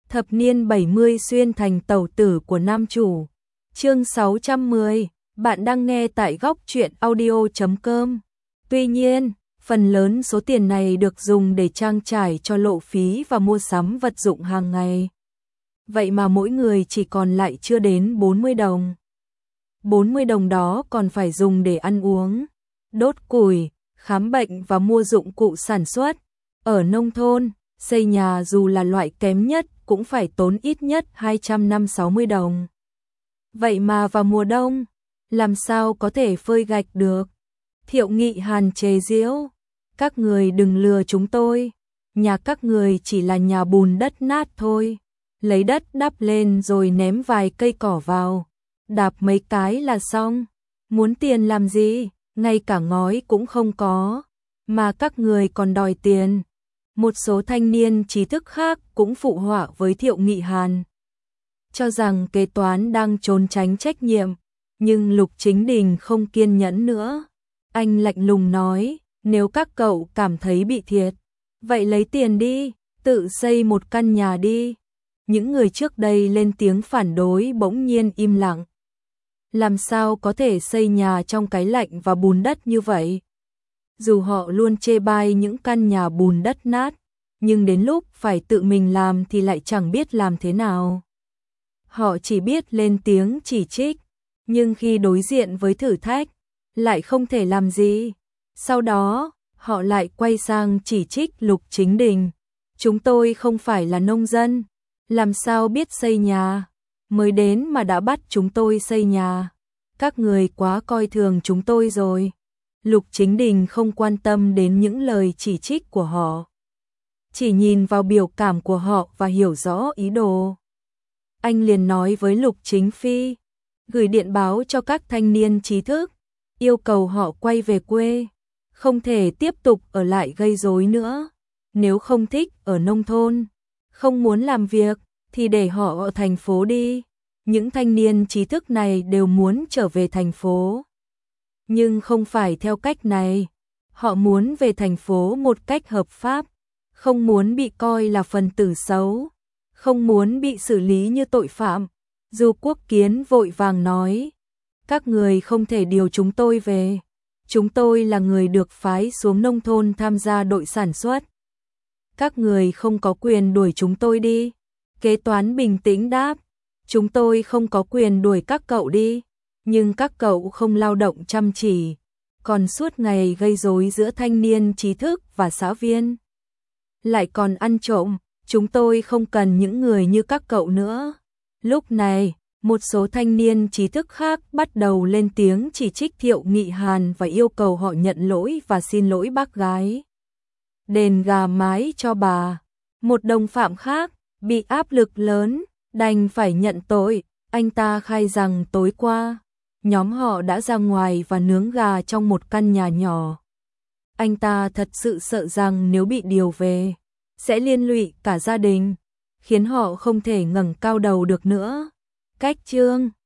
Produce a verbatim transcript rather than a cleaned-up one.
Thập niên bảy mươi xuyên thành tẩu tử của nam chủ. Chương sáu trăm mười, bạn đang nghe tại góc truyện audio chấm com. Tuy nhiên, phần lớn số tiền này được dùng để trang trải cho lộ phí và mua sắm vật dụng hàng ngày. Vậy mà mỗi người chỉ còn lại chưa đến bốn mươi đồng. bốn mươi đồng đó còn phải dùng để ăn uống, đốt củi, khám bệnh và mua dụng cụ sản xuất. Ở nông thôn, xây nhà dù là loại kém nhất cũng phải tốn ít nhất hai trăm năm mươi sáu đồng. Vậy mà vào mùa đông, làm sao có thể phơi gạch được? Thiệu Nghị Hàn chế giễu, các người đừng lừa chúng tôi, nhà các người chỉ là nhà bùn đất nát thôi, lấy đất đắp lên rồi ném vài cây cỏ vào, đạp mấy cái là xong, muốn tiền làm gì, ngay cả ngói cũng không có, mà các người còn đòi tiền. Một số thanh niên trí thức khác cũng phụ họa với Thiệu Nghị Hàn, cho rằng kế toán đang trốn tránh trách nhiệm, nhưng Lục Chính Đình không kiên nhẫn nữa. Anh lạnh lùng nói, nếu các cậu cảm thấy bị thiệt, vậy lấy tiền đi, tự xây một căn nhà đi. Những người trước đây lên tiếng phản đối bỗng nhiên im lặng. Làm sao có thể xây nhà trong cái lạnh và bùn đất như vậy? Dù họ luôn chê bai những căn nhà bùn đất nát, nhưng đến lúc phải tự mình làm thì lại chẳng biết làm thế nào. Họ chỉ biết lên tiếng chỉ trích, nhưng khi đối diện với thử thách, lại không thể làm gì. Sau đó, họ lại quay sang chỉ trích Lục Chính Đình. Chúng tôi không phải là nông dân, làm sao biết xây nhà, mới đến mà đã bắt chúng tôi xây nhà. Các người quá coi thường chúng tôi rồi. Lục Chính Đình không quan tâm đến những lời chỉ trích của họ, chỉ nhìn vào biểu cảm của họ và hiểu rõ ý đồ. Anh liền nói với Lục Chính Phi, gửi điện báo cho các thanh niên trí thức, yêu cầu họ quay về quê, không thể tiếp tục ở lại gây rối nữa. Nếu không thích ở nông thôn, không muốn làm việc, thì để họ ở thành phố đi. Những thanh niên trí thức này đều muốn trở về thành phố, nhưng không phải theo cách này. Họ muốn về thành phố một cách hợp pháp, không muốn bị coi là phần tử xấu, không muốn bị xử lý như tội phạm. Du Quốc Kiến vội vàng nói, các người không thể điều chúng tôi về. Chúng tôi là người được phái xuống nông thôn tham gia đội sản xuất. Các người không có quyền đuổi chúng tôi đi. Kế toán bình tĩnh đáp, chúng tôi không có quyền đuổi các cậu đi, nhưng các cậu không lao động chăm chỉ, còn suốt ngày gây rối giữa thanh niên trí thức và xã viên, lại còn ăn trộm. Chúng tôi không cần những người như các cậu nữa. Lúc này, một số thanh niên trí thức khác bắt đầu lên tiếng chỉ trích Thiệu Nghị Hàn và yêu cầu họ nhận lỗi và xin lỗi bác gái, đền gà mái cho bà. Một đồng phạm khác bị áp lực lớn, đành phải nhận tội. Anh ta khai rằng tối qua, nhóm họ đã ra ngoài và nướng gà trong một căn nhà nhỏ. Anh ta thật sự sợ rằng nếu bị điều về, sẽ liên lụy cả gia đình, khiến họ không thể ngẩng cao đầu được nữa. Cách chương